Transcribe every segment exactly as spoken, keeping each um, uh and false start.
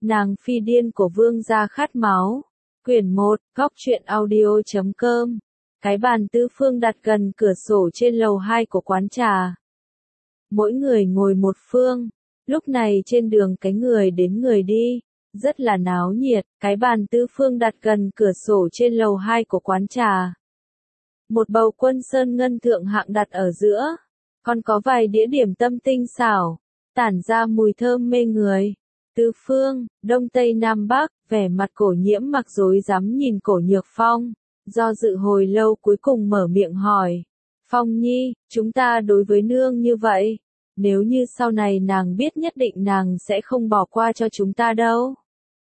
Nàng phi điên của vương gia khát máu. Quyển một, góc truyện audio chấm com. Cái bàn tứ phương đặt gần cửa sổ trên lầu hai của quán trà. Mỗi người ngồi một phương. Lúc này trên đường cái người đến người đi, rất là náo nhiệt. Cái bàn tứ phương đặt gần cửa sổ trên lầu hai của quán trà. Một bầu quân sơn ngân thượng hạng đặt ở giữa. Còn có vài đĩa điểm tâm tinh xảo, tản ra mùi thơm mê người. Tứ phương, đông tây nam bắc, vẻ mặt Cổ Nhiễm mặc rối rắm nhìn Cổ Nhược Phong, do dự hồi lâu cuối cùng mở miệng hỏi. Phong nhi, chúng ta đối với nương như vậy, nếu như sau này nàng biết nhất định nàng sẽ không bỏ qua cho chúng ta đâu.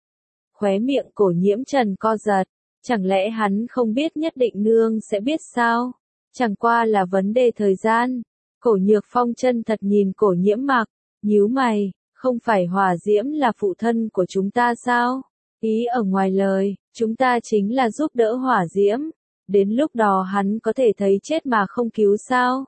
Khóe miệng Cổ Nhiễm trần co giật, chẳng lẽ hắn không biết nhất định nương sẽ biết sao? Chẳng qua là vấn đề thời gian. Cổ Nhược Phong chân thật nhìn Cổ Nhiễm mặc, nhíu mày, không phải Hỏa Diễm là phụ thân của chúng ta sao? Ý ở ngoài lời, chúng ta chính là giúp đỡ Hỏa Diễm, đến lúc đó hắn có thể thấy chết mà không cứu sao?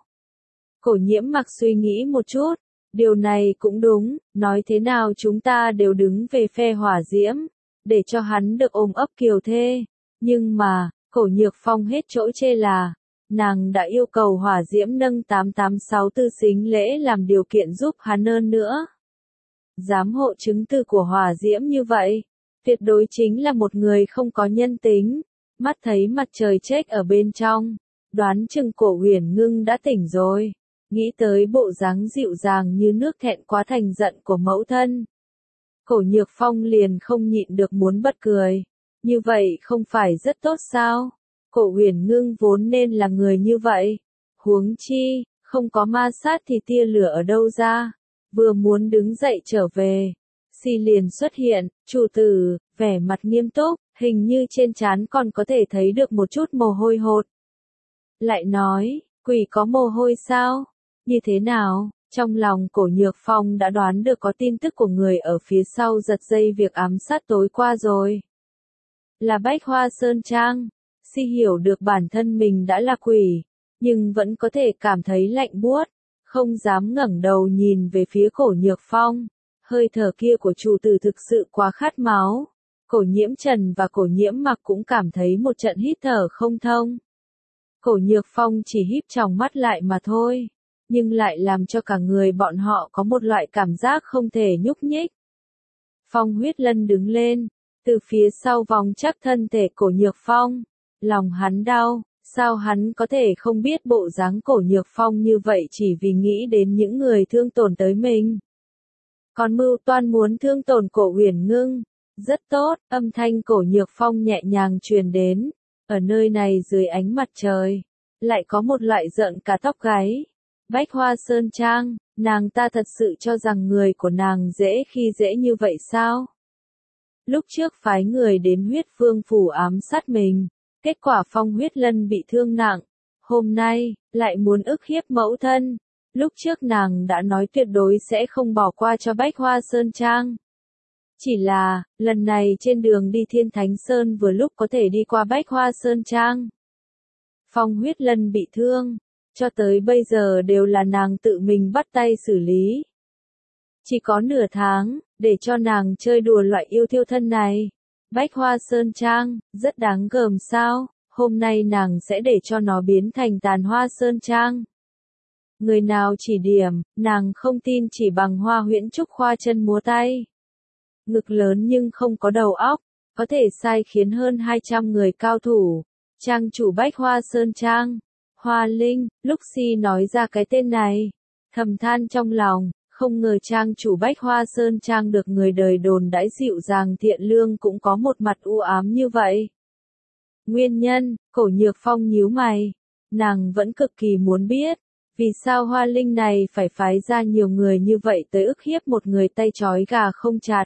Cổ Nhiễm mặc suy nghĩ một chút, điều này cũng đúng, nói thế nào chúng ta đều đứng về phe Hỏa Diễm, để cho hắn được ôm ấp kiều thê, nhưng mà, Cổ Nhược Phong hết chỗ chê là, nàng đã yêu cầu Hỏa Diễm nâng tám tám sáu tư xính lễ làm điều kiện giúp hắn hơn nữa. Giám hộ chứng từ của Hỏa Diễm như vậy, tuyệt đối chính là một người không có nhân tính, mắt thấy mặt trời chết ở bên trong, đoán chừng Cổ Huyền Ngưng đã tỉnh rồi, nghĩ tới bộ dáng dịu dàng như nước thẹn quá thành giận của mẫu thân. Cổ Nhược Phong liền không nhịn được muốn bật cười, như vậy không phải rất tốt sao? Cổ Huyền Ngưng vốn nên là người như vậy, huống chi, không có ma sát thì tia lửa ở đâu ra, vừa muốn đứng dậy trở về, Si liền xuất hiện, chủ tử, vẻ mặt nghiêm túc, hình như trên trán còn có thể thấy được một chút mồ hôi hột. Lại nói, quỷ có mồ hôi sao? Như thế nào? Trong lòng Cổ Nhược Phong đã đoán được có tin tức của người ở phía sau giật dây việc ám sát tối qua rồi. Là Bách Hoa Sơn Trang. Si hiểu được bản thân mình đã là quỷ, nhưng vẫn có thể cảm thấy lạnh buốt, không dám ngẩng đầu nhìn về phía Cổ Nhược Phong. Hơi thở kia của chủ tử thực sự quá khát máu. Cổ Nhiễm Trần và Cổ Nhiễm Mặc cũng cảm thấy một trận hít thở không thông. Cổ Nhược Phong chỉ híp tròng mắt lại mà thôi, nhưng lại làm cho cả người bọn họ có một loại cảm giác không thể nhúc nhích. Phong Huyết Lân đứng lên, từ phía sau vòng chắc thân thể Cổ Nhược Phong. Lòng hắn đau, sao hắn có thể không biết bộ dáng Cổ Nhược Phong như vậy chỉ vì nghĩ đến những người thương tổn tới mình. Còn mưu toan muốn thương tổn Cổ Huyền Ngưng, rất tốt, âm thanh Cổ Nhược Phong nhẹ nhàng truyền đến, ở nơi này dưới ánh mặt trời, lại có một loại giận cả tóc gáy. Bách Hoa Sơn Trang, nàng ta thật sự cho rằng người của nàng dễ khi dễ như vậy sao? Lúc trước phái người đến Huyết Vương phủ ám sát mình. Kết quả Phong Huyết Lân bị thương nặng, hôm nay, lại muốn ức hiếp mẫu thân. Lúc trước nàng đã nói tuyệt đối sẽ không bỏ qua cho Bách Hoa Sơn Trang. Chỉ là, lần này trên đường đi Thiên Thánh Sơn vừa lúc có thể đi qua Bách Hoa Sơn Trang. Phong Huyết Lân bị thương, cho tới bây giờ đều là nàng tự mình bắt tay xử lý. Chỉ có nửa tháng, để cho nàng chơi đùa loại yêu thiêu thân này. Bách Hoa Sơn Trang, rất đáng gờm sao, hôm nay nàng sẽ để cho nó biến thành Tàn Hoa Sơn Trang. Người nào chỉ điểm, nàng không tin chỉ bằng Hoa Huyễn Trúc khoa chân múa tay. Ngực lớn nhưng không có đầu óc, có thể sai khiến hơn hai trăm người cao thủ. Trang chủ Bách Hoa Sơn Trang, Hoa Linh, lúc Si nói ra cái tên này, thầm than trong lòng. Không ngờ trang chủ Bách Hoa Sơn Trang được người đời đồn đãi dịu dàng thiện lương cũng có một mặt u ám như vậy. Nguyên nhân, Cổ Nhược Phong nhíu mày, nàng vẫn cực kỳ muốn biết, vì sao Hoa Linh này phải phái ra nhiều người như vậy tới ức hiếp một người tay trói gà không chặt.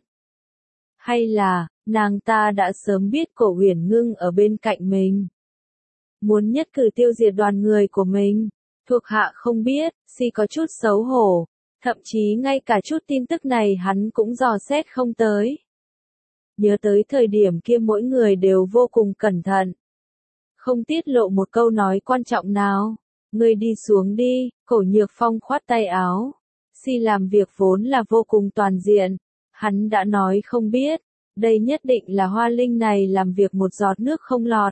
Hay là, nàng ta đã sớm biết Cổ Huyền Ngưng ở bên cạnh mình. Muốn nhất cử tiêu diệt đoàn người của mình, thuộc hạ không biết, Si có chút xấu hổ. Thậm chí ngay cả chút tin tức này hắn cũng dò xét không tới. Nhớ tới thời điểm kia mỗi người đều vô cùng cẩn thận. Không tiết lộ một câu nói quan trọng nào. Ngươi đi xuống đi, Cổ Nhược Phong khoát tay áo. Si làm việc vốn là vô cùng toàn diện. Hắn đã nói không biết, đây nhất định là Hoa Linh này làm việc một giọt nước không lọt.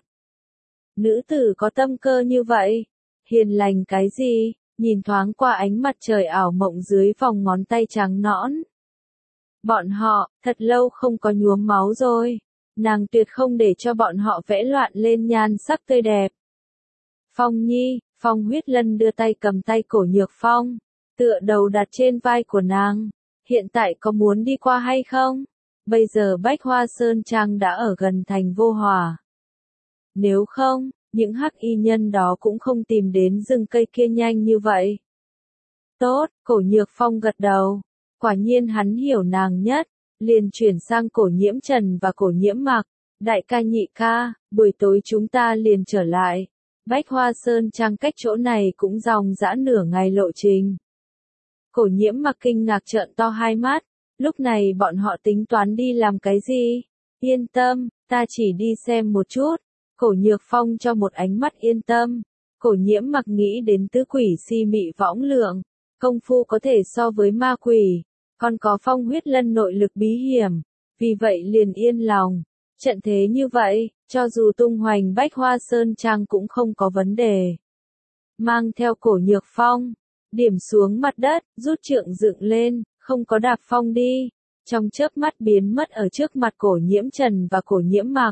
Nữ tử có tâm cơ như vậy, hiền lành cái gì, nhìn thoáng qua ánh mặt trời ảo mộng dưới vòng ngón tay trắng nõn. Bọn họ, thật lâu không có nhuốm máu rồi, nàng tuyệt không để cho bọn họ vẽ loạn lên nhan sắc tươi đẹp. Phong Nhi, Phong Huyết Lân đưa tay cầm tay Cổ Nhược Phong, tựa đầu đặt trên vai của nàng, hiện tại có muốn đi qua hay không? Bây giờ Bách Hoa Sơn Trang đã ở gần thành Vô Hòa. Nếu không, những hắc y nhân đó cũng không tìm đến rừng cây kia nhanh như vậy. Tốt, Cổ Nhược Phong gật đầu. Quả nhiên hắn hiểu nàng nhất, liền chuyển sang Cổ Nhiễm Trần và Cổ Nhiễm Mặc. Đại ca nhị ca, buổi tối chúng ta liền trở lại. Bách Hoa Sơn Trang cách chỗ này cũng dòng dã nửa ngày lộ trình. Cổ Nhiễm Mặc kinh ngạc trợn to hai mắt. Lúc này bọn họ tính toán đi làm cái gì? Yên tâm, ta chỉ đi xem một chút. Cổ Nhược Phong cho một ánh mắt yên tâm. Cổ Nhiễm Mặc nghĩ đến tứ quỷ si mị võng lượng. Công phu có thể so với ma quỷ. Còn có Phong Huyết Lân nội lực bí hiểm. Vì vậy liền yên lòng. Trận thế như vậy, cho dù tung hoành Bách Hoa Sơn Trang cũng không có vấn đề. Mang theo Cổ Nhược Phong, điểm xuống mặt đất, rút trượng dựng lên, không có đạp phong đi. Trong chớp mắt biến mất ở trước mặt Cổ Nhiễm Trần và Cổ Nhiễm Mặc.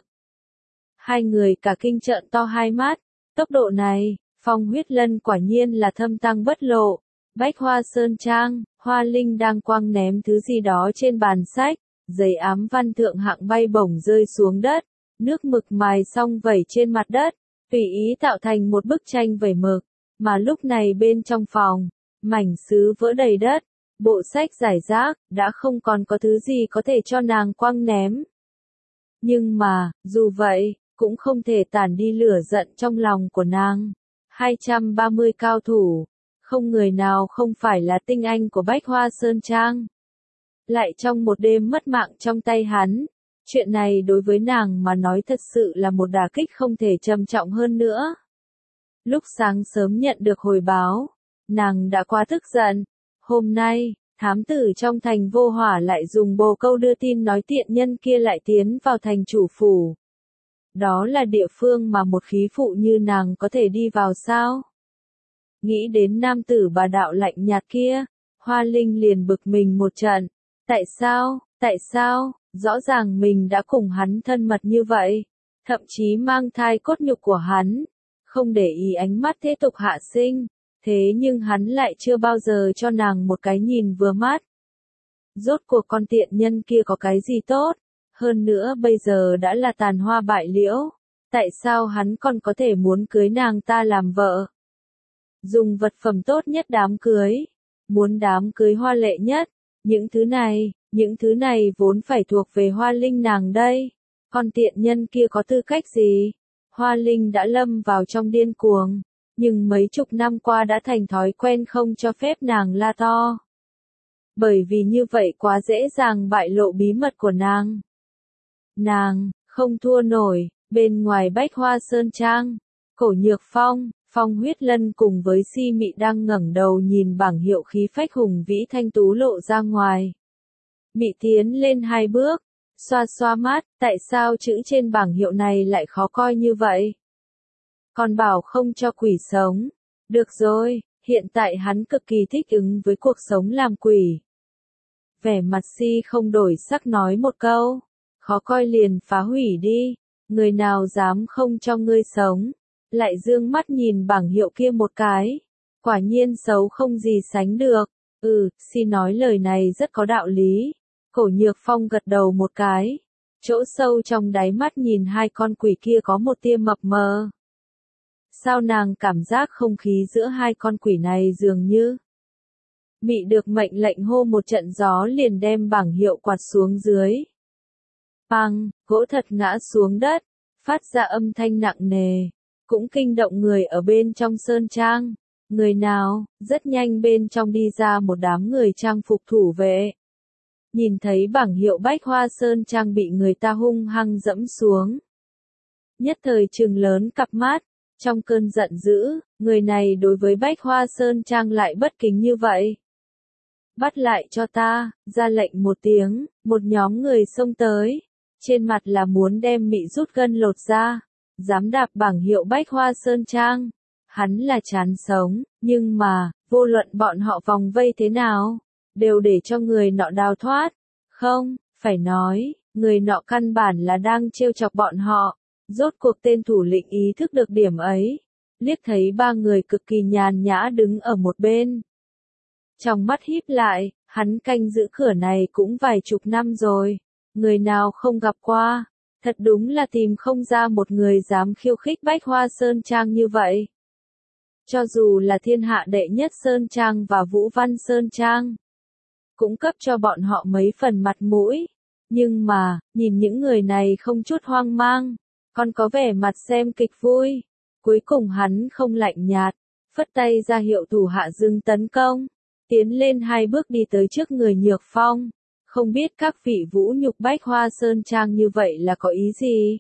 Hai người cả kinh trợn to hai mắt. Tốc độ này, Phong Huyết Lân quả nhiên là thâm tăng bất lộ. Bách Hoa Sơn Trang, Hoa Linh đang quăng ném thứ gì đó trên bàn sách, giấy ám văn thượng hạng bay bổng rơi xuống đất, nước mực mài xong vẩy trên mặt đất, tùy ý tạo thành một bức tranh vẩy mực, mà lúc này bên trong phòng, mảnh sứ vỡ đầy đất, bộ sách rải rác, đã không còn có thứ gì có thể cho nàng quăng ném. Nhưng mà, dù vậy, cũng không thể tản đi lửa giận trong lòng của nàng. hai trăm ba mươi cao thủ, không người nào không phải là tinh anh của Bách Hoa Sơn Trang. Lại trong một đêm mất mạng trong tay hắn, chuyện này đối với nàng mà nói thật sự là một đả kích không thể trầm trọng hơn nữa. Lúc sáng sớm nhận được hồi báo, nàng đã quá tức giận. Hôm nay, thám tử trong thành Vô Hỏa lại dùng bồ câu đưa tin nói tiện nhân kia lại tiến vào thành chủ phủ. Đó là địa phương mà một khí phụ như nàng có thể đi vào sao? Nghĩ đến nam tử bà đạo lạnh nhạt kia, Hoa Linh liền bực mình một trận. Tại sao, tại sao, rõ ràng mình đã cùng hắn thân mật như vậy, thậm chí mang thai cốt nhục của hắn, không để ý ánh mắt thế tục hạ sinh, thế nhưng hắn lại chưa bao giờ cho nàng một cái nhìn vừa mắt. Rốt cuộc con tiện nhân kia có cái gì tốt, hơn nữa bây giờ đã là tàn hoa bại liễu, tại sao hắn còn có thể muốn cưới nàng ta làm vợ? Dùng vật phẩm tốt nhất đám cưới, muốn đám cưới hoa lệ nhất, những thứ này, những thứ này vốn phải thuộc về Hoa Linh nàng đây. Con tiện nhân kia có tư cách gì? Hoa Linh đã lâm vào trong điên cuồng, nhưng mấy chục năm qua đã thành thói quen không cho phép nàng la to. Bởi vì như vậy quá dễ dàng bại lộ bí mật của nàng. Nàng, không thua nổi, bên ngoài Bách Hoa Sơn Trang, Cổ Nhược Phong, Phong Huyết Lân cùng với Si Mị đang ngẩng đầu nhìn bảng hiệu khí phách hùng vĩ thanh tú lộ ra ngoài. Mị tiến lên hai bước, xoa xoa mắt, tại sao chữ trên bảng hiệu này lại khó coi như vậy? Còn bảo không cho quỷ sống. Được rồi, hiện tại hắn cực kỳ thích ứng với cuộc sống làm quỷ. Vẻ mặt Si không đổi sắc nói một câu, khó coi liền phá hủy đi, người nào dám không cho ngươi sống. Lại dương mắt nhìn bảng hiệu kia một cái. Quả nhiên xấu không gì sánh được. Ừ, Si nói lời này rất có đạo lý. Cổ Nhược Phong gật đầu một cái. Chỗ sâu trong đáy mắt nhìn hai con quỷ kia có một tia mập mờ. Sao nàng cảm giác không khí giữa hai con quỷ này dường như. Mị được mệnh lệnh hô một trận gió liền đem bảng hiệu quạt xuống dưới. Bang, gỗ thật ngã xuống đất, phát ra âm thanh nặng nề. Cũng kinh động người ở bên trong sơn trang. Người nào, rất nhanh bên trong đi ra một đám người trang phục thủ vệ. Nhìn thấy bảng hiệu Bách Hoa Sơn Trang bị người ta hung hăng dẫm xuống. Nhất thời trừng lớn cặp mắt, trong cơn giận dữ, người này đối với Bách Hoa Sơn Trang lại bất kính như vậy. Bắt lại cho ta, ra lệnh một tiếng, Một nhóm người xông tới, trên mặt là muốn đem Mị rút gân lột ra, dám đạp bảng hiệu Bách Hoa Sơn Trang. Hắn là chán sống, nhưng mà, vô luận bọn họ vòng vây thế nào, đều để cho người nọ đào thoát. Không, phải nói, người nọ căn bản là đang trêu chọc bọn họ. Rốt cuộc tên thủ lĩnh ý thức được điểm ấy, liếc thấy ba người cực kỳ nhàn nhã đứng ở một bên. Trong mắt híp lại, hắn canh giữ cửa này cũng vài chục năm rồi, người nào không gặp qua, thật đúng là tìm không ra một người dám khiêu khích Bách Hoa Sơn Trang như vậy. Cho dù là thiên hạ đệ nhất Sơn Trang và Vũ Văn Sơn Trang, cũng cấp cho bọn họ mấy phần mặt mũi, nhưng mà, nhìn những người này không chút hoang mang, còn có vẻ mặt xem kịch vui. Cuối cùng hắn không lạnh nhạt, phất tay ra hiệu thủ hạ dừng tấn công, tiến lên hai bước đi tới trước người Nhược Phong. Không biết các vị vũ nhục Bách Hoa Sơn Trang như vậy là có ý gì?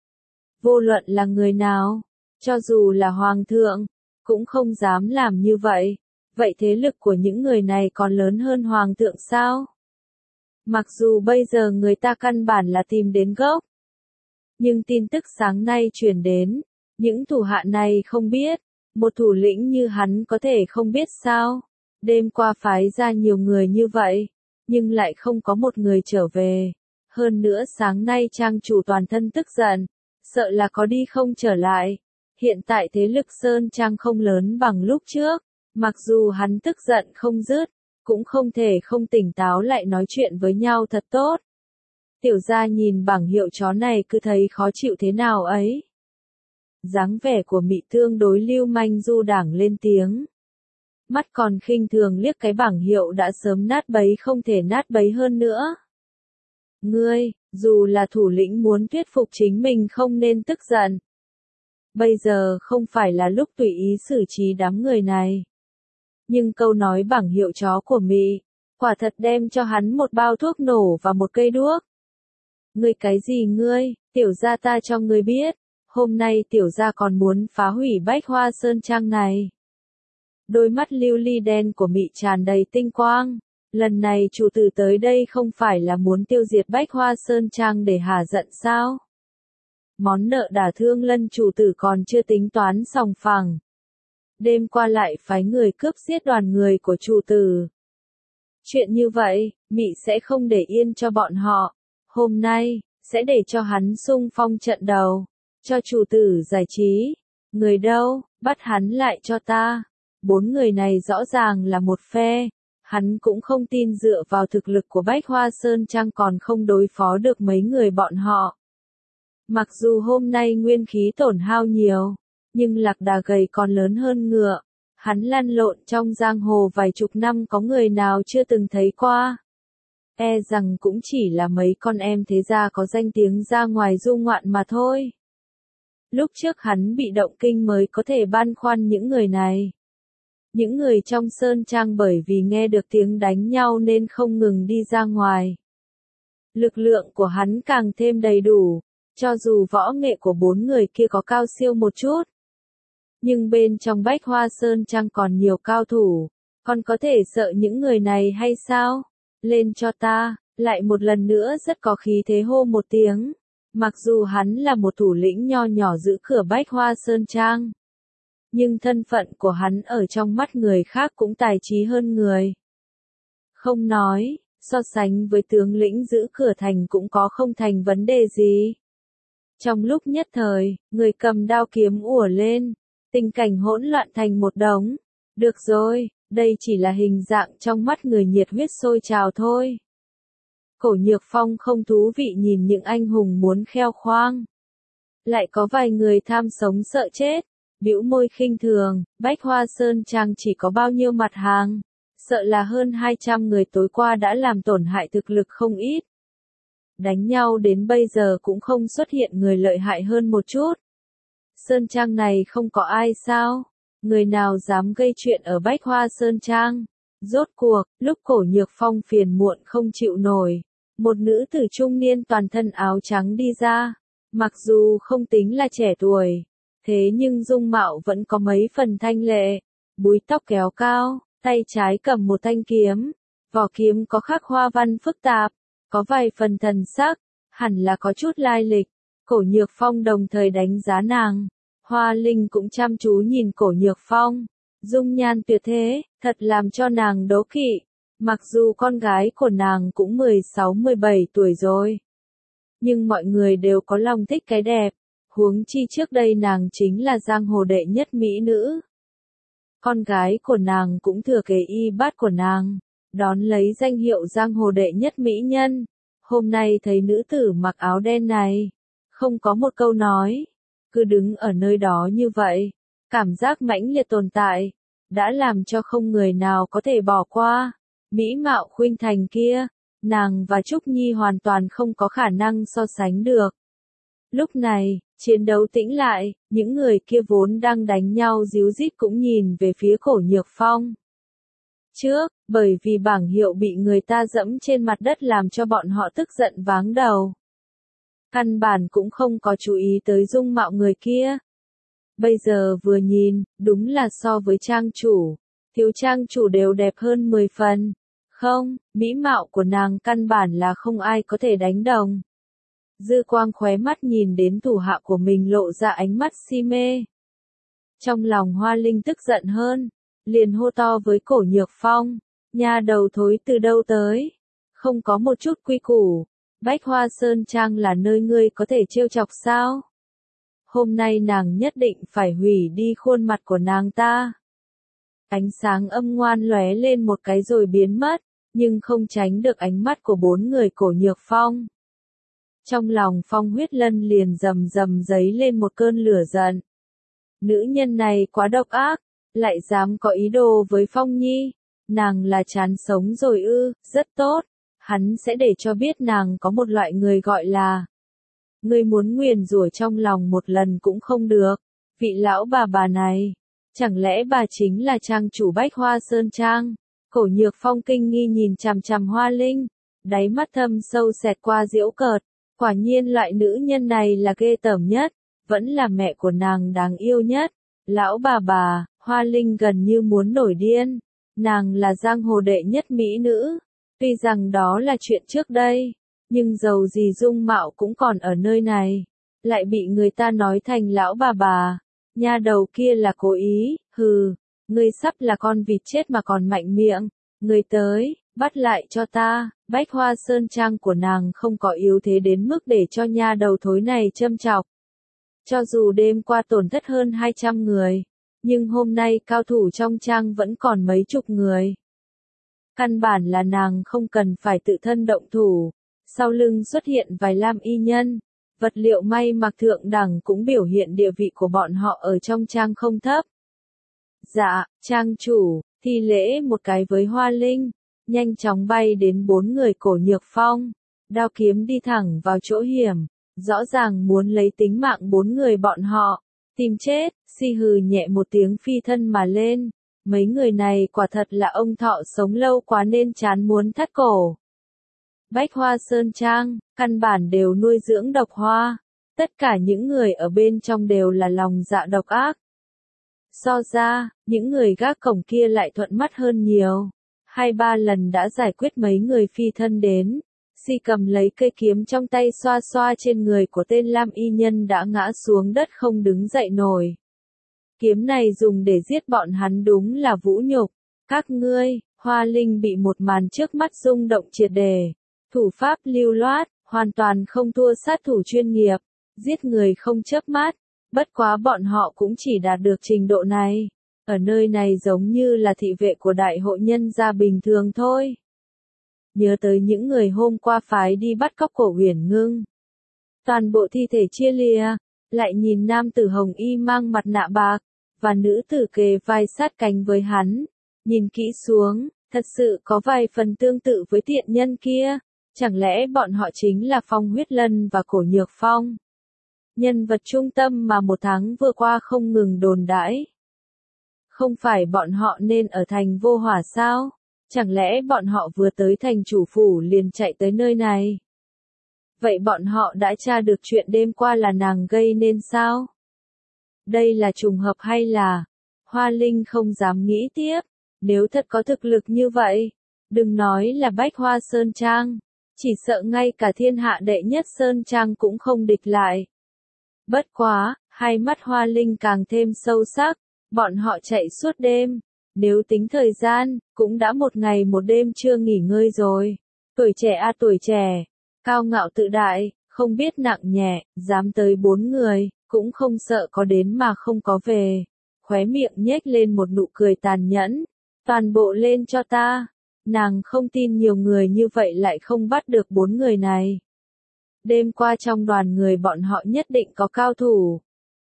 Vô luận là người nào, cho dù là hoàng thượng, cũng không dám làm như vậy. Vậy thế lực của những người này còn lớn hơn hoàng thượng sao? Mặc dù bây giờ người ta căn bản là tìm đến gốc, nhưng tin tức sáng nay truyền đến, những thủ hạ này không biết, một thủ lĩnh như hắn có thể không biết sao? Đêm qua phái ra nhiều người như vậy, nhưng lại không có một người trở về. Hơn nữa sáng nay trang chủ toàn thân tức giận, sợ là có đi không trở lại. Hiện tại thế lực Sơn Trang không lớn bằng lúc trước, mặc dù hắn tức giận không dứt, cũng không thể không tỉnh táo lại nói chuyện với nhau thật tốt. Tiểu gia nhìn bảng hiệu chó này cứ thấy khó chịu thế nào ấy. Dáng vẻ của Mị tương đối lưu manh du đảng lên tiếng. Mắt còn khinh thường liếc cái bảng hiệu đã sớm nát bấy không thể nát bấy hơn nữa. Ngươi, dù là thủ lĩnh muốn thuyết phục chính mình không nên tức giận. Bây giờ không phải là lúc tùy ý xử trí đám người này. Nhưng câu nói bảng hiệu chó của Mị, quả thật đem cho hắn một bao thuốc nổ và một cây đuốc. Ngươi cái gì ngươi, tiểu gia ta cho ngươi biết, hôm nay tiểu gia còn muốn phá hủy Bách Hoa Sơn Trang này. Đôi mắt lưu ly đen của Mị tràn đầy tinh quang, lần này chủ tử tới đây không phải là muốn tiêu diệt Bách Hoa Sơn Trang để hả giận sao? Món nợ đả thương Lân chủ tử còn chưa tính toán sòng phẳng. Đêm qua lại phái người cướp giết đoàn người của chủ tử. Chuyện như vậy, Mị sẽ không để yên cho bọn họ. Hôm nay, sẽ để cho hắn xung phong trận đầu, cho chủ tử giải trí. Người đâu, bắt hắn lại cho ta. Bốn người này rõ ràng là một phe. Hắn cũng không tin dựa vào thực lực của Bách Hoa Sơn Trang còn không đối phó được mấy người bọn họ. Mặc dù hôm nay nguyên khí tổn hao nhiều, nhưng lạc đà gầy còn lớn hơn ngựa. Hắn lăn lộn trong giang hồ vài chục năm có người nào chưa từng thấy qua. E rằng cũng chỉ là mấy con em thế gia có danh tiếng ra ngoài du ngoạn mà thôi. Lúc trước hắn bị động kinh mới có thể băn khoăn những người này. Những người trong Sơn Trang bởi vì nghe được tiếng đánh nhau nên không ngừng đi ra ngoài. Lực lượng của hắn càng thêm đầy đủ, cho dù võ nghệ của bốn người kia có cao siêu một chút. Nhưng bên trong Bách Hoa Sơn Trang còn nhiều cao thủ, còn có thể sợ những người này hay sao? Lên cho ta, lại một lần nữa rất có khí thế hô một tiếng. Mặc dù hắn là một thủ lĩnh nho nhỏ giữ cửa Bách Hoa Sơn Trang, nhưng thân phận của hắn ở trong mắt người khác cũng tài trí hơn người. Không nói, so sánh với tướng lĩnh giữ cửa thành cũng có không thành vấn đề gì. Trong lúc nhất thời, người cầm đao kiếm ùa lên, tình cảnh hỗn loạn thành một đống. Được rồi, đây chỉ là hình dạng trong mắt người nhiệt huyết sôi trào thôi. Cổ Nhược Phong không thú vị nhìn những anh hùng muốn kheo khoang. Lại có vài người tham sống sợ chết, bĩu môi khinh thường. Bách Hoa Sơn Trang chỉ có bao nhiêu mặt hàng, sợ là hơn hai trăm người tối qua đã làm tổn hại thực lực không ít. Đánh nhau đến bây giờ cũng không xuất hiện người lợi hại hơn một chút. Sơn Trang này không có ai sao? Người nào dám gây chuyện ở Bách Hoa Sơn Trang? Rốt cuộc, lúc Cổ Nhược Phong phiền muộn không chịu nổi, một nữ tử trung niên toàn thân áo trắng đi ra. Mặc dù không tính là trẻ tuổi, thế nhưng dung mạo vẫn có mấy phần thanh lệ. Búi tóc kéo cao, tay trái cầm một thanh kiếm, vỏ kiếm có khắc hoa văn phức tạp, có vài phần thần sắc, hẳn là có chút lai lịch. Cổ Nhược Phong đồng thời đánh giá nàng. Hoa Linh cũng chăm chú nhìn Cổ Nhược Phong. Dung nhan tuyệt thế, thật làm cho nàng đố kỵ. Mặc dù con gái của nàng cũng mười sáu mười bảy tuổi rồi. Nhưng mọi người đều có lòng thích cái đẹp. Huống chi trước đây nàng chính là giang hồ đệ nhất mỹ nữ. Con gái của nàng cũng thừa kế y bát của nàng. Đón lấy danh hiệu giang hồ đệ nhất mỹ nhân. Hôm nay thấy nữ tử mặc áo đen này. Không có một câu nói. Cứ đứng ở nơi đó như vậy. Cảm giác mãnh liệt tồn tại. Đã làm cho không người nào có thể bỏ qua. Mỹ mạo khuynh thành kia. Nàng và Trúc Nhi hoàn toàn không có khả năng so sánh được. Lúc này, chiến đấu tĩnh lại, những người kia vốn đang đánh nhau díu dít cũng nhìn về phía Cổ Nhược Phong. Trước, bởi vì bảng hiệu bị người ta dẫm trên mặt đất làm cho bọn họ tức giận váng đầu. Căn bản cũng không có chú ý tới dung mạo người kia. Bây giờ vừa nhìn, đúng là so với trang chủ, thiếu trang chủ đều đẹp hơn mười phần. Không, mỹ mạo của nàng căn bản là không ai có thể đánh đồng. Dư quang khóe mắt nhìn đến thủ hạ của mình lộ ra ánh mắt si mê. Trong lòng Hoa Linh tức giận hơn, liền hô to với Cổ Nhược Phong, nha đầu thối từ đâu tới, không có một chút quy củ, Bách Hoa Sơn Trang là nơi ngươi có thể trêu chọc sao? Hôm nay nàng nhất định phải hủy đi khuôn mặt của nàng ta. Ánh sáng âm ngoan lóe lên một cái rồi biến mất, nhưng không tránh được ánh mắt của bốn người Cổ Nhược Phong. Trong lòng Phong Huyết Lân liền rầm rầm dấy lên một cơn lửa giận. Nữ nhân này quá độc ác, lại dám có ý đồ với Phong Nhi. Nàng là chán sống rồi ư, rất tốt. Hắn sẽ để cho biết nàng có một loại người gọi là. Ngươi muốn nguyền rủa trong lòng một lần cũng không được. Vị lão bà bà này, chẳng lẽ bà chính là trang chủ Bách Hoa Sơn Trang? Cổ Nhược Phong kinh nghi nhìn chằm chằm Hoa Linh, đáy mắt thâm sâu xẹt qua giễu cợt. Quả nhiên loại nữ nhân này là ghê tởm nhất, vẫn là mẹ của nàng đáng yêu nhất. Lão bà bà, Hoa Linh gần như muốn nổi điên. Nàng là giang hồ đệ nhất mỹ nữ. Tuy rằng đó là chuyện trước đây, nhưng dầu gì dung mạo cũng còn ở nơi này. Lại bị người ta nói thành lão bà bà. Nha đầu kia là cố ý, hừ, ngươi sắp là con vịt chết mà còn mạnh miệng. Ngươi tới, bắt lại cho ta. Bách Hoa Sơn Trang của nàng không có yếu thế đến mức để cho nha đầu thối này châm chọc. Cho dù đêm qua tổn thất hơn hai trăm người, nhưng hôm nay cao thủ trong trang vẫn còn mấy chục người. Căn bản là nàng không cần phải tự thân động thủ. Sau lưng xuất hiện vài lam y nhân. Vật liệu may mặc thượng đẳng cũng biểu hiện địa vị của bọn họ ở trong trang không thấp. Dạ, trang chủ, thi lễ một cái với Hoa Linh. Nhanh chóng bay đến bốn người Cổ Nhược Phong. Đao kiếm đi thẳng vào chỗ hiểm. Rõ ràng muốn lấy tính mạng bốn người bọn họ. Tìm chết, si hừ nhẹ một tiếng phi thân mà lên. Mấy người này quả thật là ông thọ sống lâu quá nên chán muốn thắt cổ. Bách Hoa Sơn Trang, căn bản đều nuôi dưỡng độc hoa. Tất cả những người ở bên trong đều là lòng dạ độc ác. So ra, những người gác cổng kia lại thuận mắt hơn nhiều. Hai ba lần đã giải quyết mấy người phi thân đến. Si cầm lấy cây kiếm trong tay xoa xoa trên người của tên lam y nhân đã ngã xuống đất không đứng dậy nổi. Kiếm này dùng để giết bọn hắn đúng là vũ nhục. Các ngươi, Hoa Linh bị một màn trước mắt rung động triệt đề. Thủ pháp lưu loát, hoàn toàn không thua sát thủ chuyên nghiệp. Giết người không chớp mắt. Bất quá bọn họ cũng chỉ đạt được trình độ này. Ở nơi này giống như là thị vệ của đại hội nhân gia bình thường thôi. Nhớ tới những người hôm qua phái đi bắt cóc Cổ Huyền Ngưng. Toàn bộ thi thể chia lìa, lại nhìn nam tử hồng y mang mặt nạ bạc, và nữ tử kề vai sát cánh với hắn. Nhìn kỹ xuống, thật sự có vài phần tương tự với tiện nhân kia. Chẳng lẽ bọn họ chính là Phong Huyết Lân và Cổ Nhược Phong? Nhân vật trung tâm mà một tháng vừa qua không ngừng đồn đãi. Không phải bọn họ nên ở thành Vô Hỏa sao? Chẳng lẽ bọn họ vừa tới thành chủ phủ liền chạy tới nơi này? Vậy bọn họ đã tra được chuyện đêm qua là nàng gây nên sao? Đây là trùng hợp hay là? Hoa Linh không dám nghĩ tiếp. Nếu thật có thực lực như vậy, đừng nói là Bách Hoa Sơn Trang. chỉ sợ ngay cả thiên hạ đệ nhất sơn trang cũng không địch lại. Bất quá, hai mắt Hoa Linh càng thêm sâu sắc, bọn họ chạy suốt đêm, nếu tính thời gian, cũng đã một ngày một đêm chưa nghỉ ngơi rồi. Tuổi trẻ a tuổi trẻ, cao ngạo tự đại, không biết nặng nhẹ, dám tới bốn người, cũng không sợ có đến mà không có về. Khóe miệng nhếch lên một nụ cười tàn nhẫn, toàn bộ lên cho ta. Nàng không tin nhiều người như vậy lại không bắt được bốn người này. Đêm qua trong đoàn người bọn họ nhất định có cao thủ.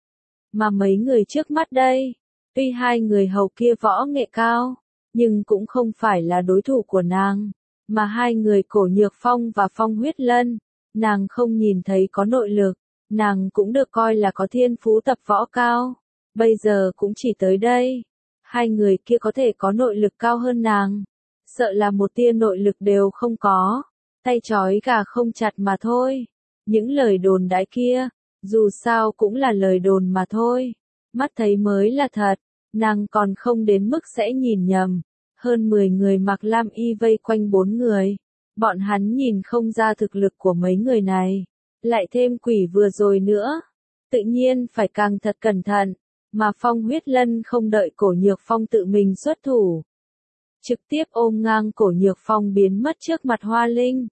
Mà mấy người trước mắt đây, tuy hai người hầu kia võ nghệ cao, nhưng cũng không phải là đối thủ của nàng. Mà hai người Cổ Nhược Phong và Phong Huyết Lân, nàng không nhìn thấy có nội lực, nàng cũng được coi là có thiên phú tập võ cao. Bây giờ cũng chỉ tới đây, hai người kia có thể có nội lực cao hơn nàng. Sợ là một tia nội lực đều không có, tay trói gà không chặt mà thôi. Những lời đồn đãi kia, dù sao cũng là lời đồn mà thôi. Mắt thấy mới là thật, nàng còn không đến mức sẽ nhìn nhầm. Hơn mười người mặc lam y vây quanh bốn người. Bọn hắn nhìn không ra thực lực của mấy người này. Lại thêm quỷ vừa rồi nữa. Tự nhiên phải càng thật cẩn thận. Mà Phong Huyết Lân không đợi Cổ Nhược Phong tự mình xuất thủ. Trực tiếp ôm ngang Cổ Nhược Phong biến mất trước mặt Hoa Linh.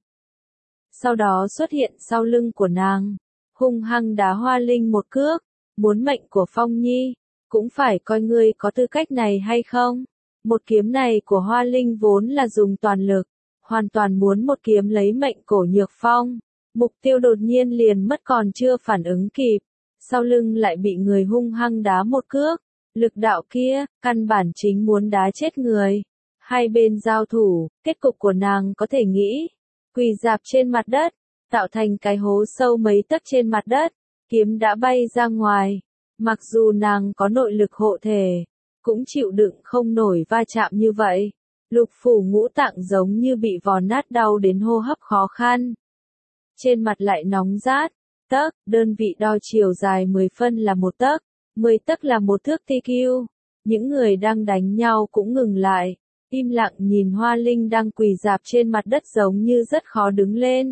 Sau đó xuất hiện sau lưng của nàng. Hung hăng đá Hoa Linh một cước. Muốn mệnh của Phong Nhi. Cũng phải coi ngươi có tư cách này hay không. Một kiếm này của Hoa Linh vốn là dùng toàn lực, hoàn toàn muốn một kiếm lấy mệnh Cổ Nhược Phong. Mục tiêu đột nhiên liền mất còn chưa phản ứng kịp, sau lưng lại bị người hung hăng đá một cước. Lực đạo kia, căn bản chính muốn đá chết người. Hai bên giao thủ, kết cục của nàng có thể nghĩ. Quỳ rạp trên mặt đất, tạo thành cái hố sâu mấy tấc trên mặt đất, kiếm đã bay ra ngoài. Mặc dù nàng có nội lực hộ thể, cũng chịu đựng không nổi va chạm như vậy. Lục phủ ngũ tạng giống như bị vò nát đau đến hô hấp khó khăn. Trên mặt lại nóng rát, tấc, đơn vị đo chiều dài mười phân là một tấc, mười tấc là một thước tê kiu. Những người đang đánh nhau cũng ngừng lại, im lặng nhìn Hoa Linh đang quỳ rạp trên mặt đất giống như rất khó đứng lên.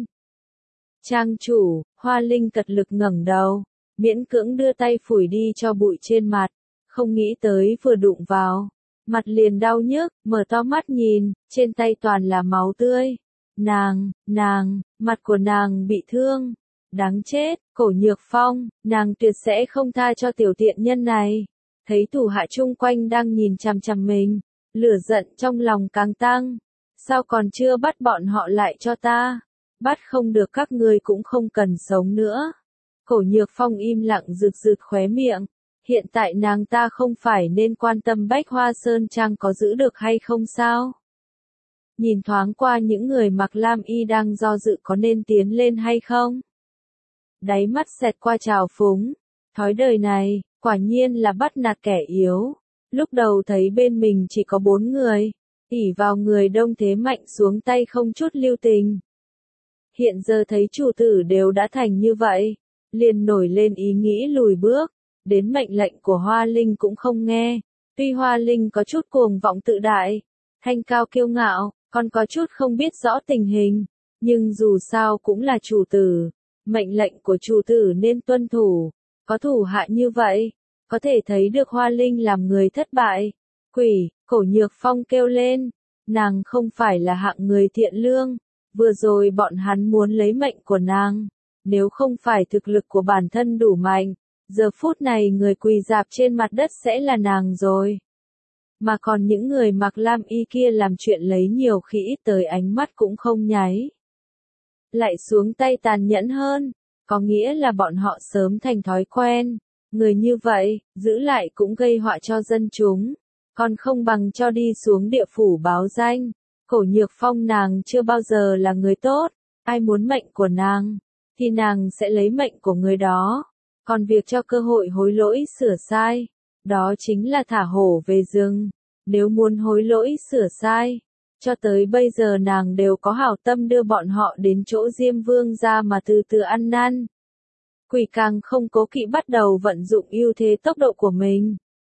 Trang chủ, Hoa Linh cật lực ngẩng đầu, miễn cưỡng đưa tay phủi đi cho bụi trên mặt. Không nghĩ tới vừa đụng vào, mặt liền đau nhức, mở to mắt nhìn, trên tay toàn là máu tươi. Nàng, nàng, mặt của nàng bị thương. Đáng chết, Cổ Nhược Phong, nàng tuyệt sẽ không tha cho tiểu tiện nhân này. Thấy thủ hạ chung quanh đang nhìn chằm chằm mình, lửa giận trong lòng càng tăng. Sao còn chưa bắt bọn họ lại cho ta? Bắt không được các ngươi cũng không cần sống nữa. Cổ Nhược Phong im lặng rực rực khóe miệng. Hiện tại nàng ta không phải nên quan tâm Bách Hoa Sơn Trang có giữ được hay không sao? Nhìn thoáng qua những người mặc lam y đang do dự có nên tiến lên hay không? Đáy mắt xẹt qua trào phúng. Thói đời này, quả nhiên là bắt nạt kẻ yếu. Lúc đầu thấy bên mình chỉ có bốn người, ỷ vào người đông thế mạnh xuống tay không chút lưu tình. Hiện giờ thấy chủ tử đều đã thành như vậy, liền nổi lên ý nghĩ lùi bước. Đến mệnh lệnh của Hoa Linh cũng không nghe. Tuy Hoa Linh có chút cuồng vọng tự đại, thanh cao kiêu ngạo, còn có chút không biết rõ tình hình, nhưng dù sao cũng là chủ tử, mệnh lệnh của chủ tử nên tuân thủ. Có thủ hạ như vậy, có thể thấy được Hoa Linh làm người thất bại. Quỷ, Cổ Nhược Phong kêu lên, nàng không phải là hạng người thiện lương, vừa rồi bọn hắn muốn lấy mệnh của nàng, nếu không phải thực lực của bản thân đủ mạnh. Giờ phút này người quỳ rạp trên mặt đất sẽ là nàng rồi. Mà còn những người mặc lam y kia làm chuyện lấy nhiều khi ít tới ánh mắt cũng không nháy. Lại xuống tay tàn nhẫn hơn, có nghĩa là bọn họ sớm thành thói quen. Người như vậy, giữ lại cũng gây họa cho dân chúng. Còn không bằng cho đi xuống địa phủ báo danh. Cổ Nhược Phong nàng chưa bao giờ là người tốt. Ai muốn mệnh của nàng, thì nàng sẽ lấy mệnh của người đó. Còn việc cho cơ hội hối lỗi sửa sai, đó chính là thả hổ về rừng. Nếu muốn hối lỗi sửa sai, cho tới bây giờ nàng đều có hảo tâm đưa bọn họ đến chỗ Diêm Vương ra mà từ từ ăn năn. Quỷ càng không cố kỵ bắt đầu vận dụng ưu thế tốc độ của mình.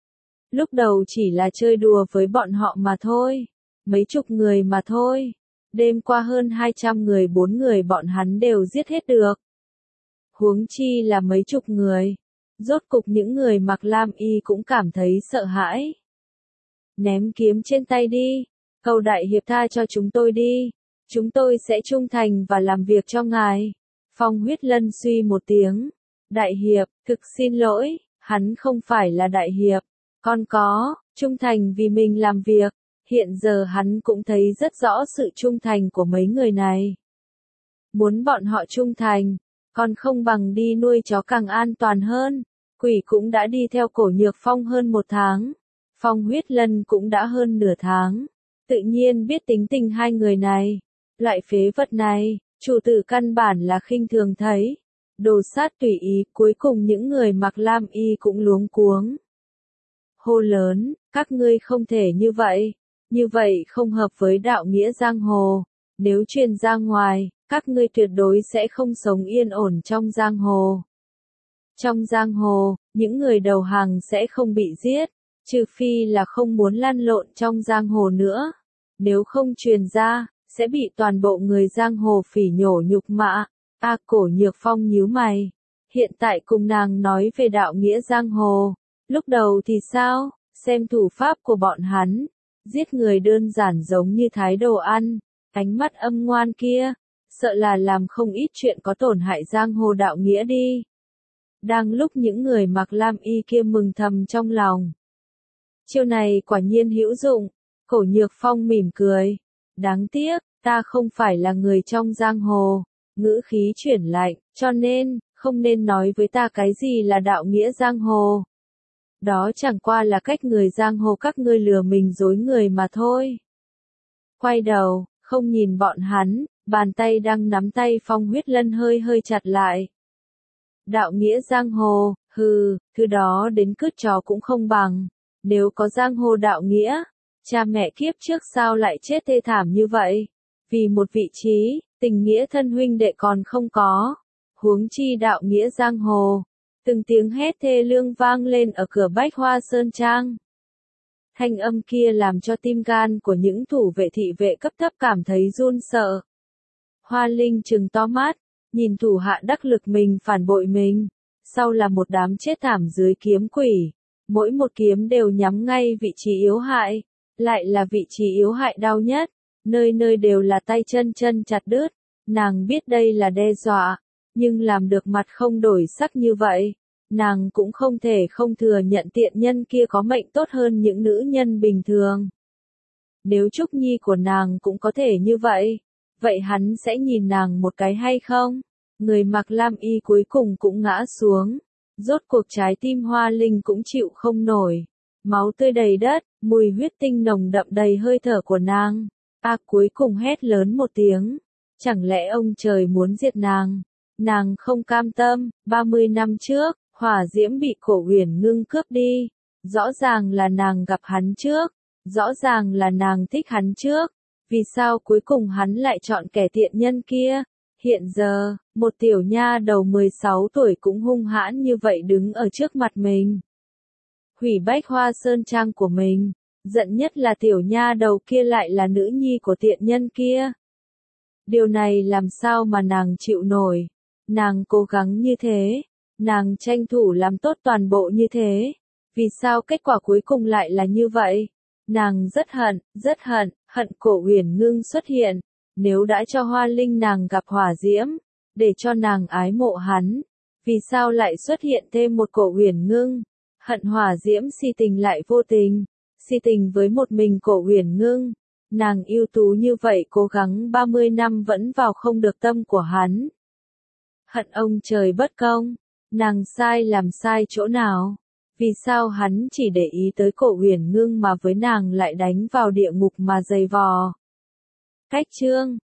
Lúc đầu chỉ là chơi đùa với bọn họ mà thôi, mấy chục người mà thôi. Đêm qua hơn hai trăm người bốn người bọn hắn đều giết hết được. Huống chi là mấy chục người. Rốt cục những người mặc lam y cũng cảm thấy sợ hãi. Ném kiếm trên tay đi. Cầu đại hiệp tha cho chúng tôi đi. Chúng tôi sẽ trung thành và làm việc cho ngài. Phong Huyết Lân suy một tiếng. Đại hiệp, thực xin lỗi, hắn không phải là đại hiệp. Con có, trung thành vì mình làm việc. Hiện giờ hắn cũng thấy rất rõ sự trung thành của mấy người này. Muốn bọn họ trung thành, còn không bằng đi nuôi chó càng an toàn hơn. Quỷ cũng đã đi theo Cổ Nhược Phong hơn một tháng. Phong Huyết Lân cũng đã hơn nửa tháng. Tự nhiên biết tính tình hai người này. Loại phế vật này, chủ tử căn bản là khinh thường thấy. Đồ sát tùy ý, cuối cùng những người mặc lam y cũng luống cuống. Hô lớn, các ngươi không thể như vậy. Như vậy không hợp với đạo nghĩa giang hồ. Nếu truyền ra ngoài, các ngươi tuyệt đối sẽ không sống yên ổn trong giang hồ. Trong giang hồ, những người đầu hàng sẽ không bị giết, trừ phi là không muốn lăn lộn trong giang hồ nữa. Nếu không truyền ra, sẽ bị toàn bộ người giang hồ phỉ nhổ nhục mạ. A à, Cổ Nhược Phong nhíu mày. Hiện tại cùng nàng nói về đạo nghĩa giang hồ. Lúc đầu thì sao? Xem thủ pháp của bọn hắn. Giết người đơn giản giống như thái đồ ăn. Ánh mắt âm ngoan kia. Sợ là làm không ít chuyện có tổn hại giang hồ đạo nghĩa đi. Đang lúc những người mặc lam y kia mừng thầm trong lòng. Chiêu này quả nhiên hữu dụng. Cổ Nhược Phong mỉm cười. Đáng tiếc, ta không phải là người trong giang hồ. Ngữ khí chuyển lạnh, cho nên, không nên nói với ta cái gì là đạo nghĩa giang hồ. Đó chẳng qua là cách người giang hồ các ngươi lừa mình dối người mà thôi. Quay đầu, không nhìn bọn hắn, bàn tay đang nắm tay Phong Huyết Lân hơi hơi chặt lại. Đạo nghĩa giang hồ, hừ, thứ đó đến cứt chó cũng không bằng. Nếu có giang hồ đạo nghĩa, cha mẹ kiếp trước sao lại chết thê thảm như vậy? Vì một vị trí, tình nghĩa thân huynh đệ còn không có. Huống chi đạo nghĩa giang hồ. Từng tiếng hét thê lương vang lên ở cửa Bách Hoa Sơn Trang. Thanh âm kia làm cho tim gan của những thủ vệ thị vệ cấp thấp cảm thấy run sợ. Hoa Linh trừng to mắt, nhìn thủ hạ đắc lực mình phản bội mình. Sau là một đám chết thảm dưới kiếm quỷ. Mỗi một kiếm đều nhắm ngay vị trí yếu hại. Lại là vị trí yếu hại đau nhất. Nơi nơi đều là tay chân chân chặt đứt. Nàng biết đây là đe dọa. Nhưng làm được mặt không đổi sắc như vậy. Nàng cũng không thể không thừa nhận tiện nhân kia có mệnh tốt hơn những nữ nhân bình thường. Nếu Trúc Nhi của nàng cũng có thể như vậy. Vậy hắn sẽ nhìn nàng một cái hay không? Người mặc lam y cuối cùng cũng ngã xuống. Rốt cuộc trái tim Hoa Linh cũng chịu không nổi. Máu tươi đầy đất, mùi huyết tinh nồng đậm đầy hơi thở của nàng. A à, cuối cùng hét lớn một tiếng. Chẳng lẽ ông trời muốn diệt nàng? Nàng không cam tâm. ba mươi năm trước, hỏa diễm bị Cổ Huyền Ngưng cướp đi. Rõ ràng là nàng gặp hắn trước. Rõ ràng là nàng thích hắn trước. Vì sao cuối cùng hắn lại chọn kẻ tiện nhân kia? Hiện giờ, một tiểu nha đầu mười sáu tuổi cũng hung hãn như vậy đứng ở trước mặt mình. Hủy Bách Hoa Sơn Trang của mình. Giận nhất là tiểu nha đầu kia lại là nữ nhi của tiện nhân kia. Điều này làm sao mà nàng chịu nổi. Nàng cố gắng như thế. Nàng tranh thủ làm tốt toàn bộ như thế. Vì sao kết quả cuối cùng lại là như vậy? Nàng rất hận, rất hận, hận Cổ Huyền Ngưng xuất hiện. Nếu đã cho Hoa Linh nàng gặp hỏa diễm, để cho nàng ái mộ hắn. Vì sao lại xuất hiện thêm một Cổ Huyền Ngưng? Hận hỏa diễm si tình lại vô tình. Si tình với một mình Cổ Huyền Ngưng. Nàng ưu tú như vậy cố gắng ba mươi năm vẫn vào không được tâm của hắn. Hận ông trời bất công. Nàng sai làm sai chỗ nào? Vì sao hắn chỉ để ý tới Cổ Huyền Ngưng mà với nàng lại đánh vào địa ngục mà giày vò? Cách chương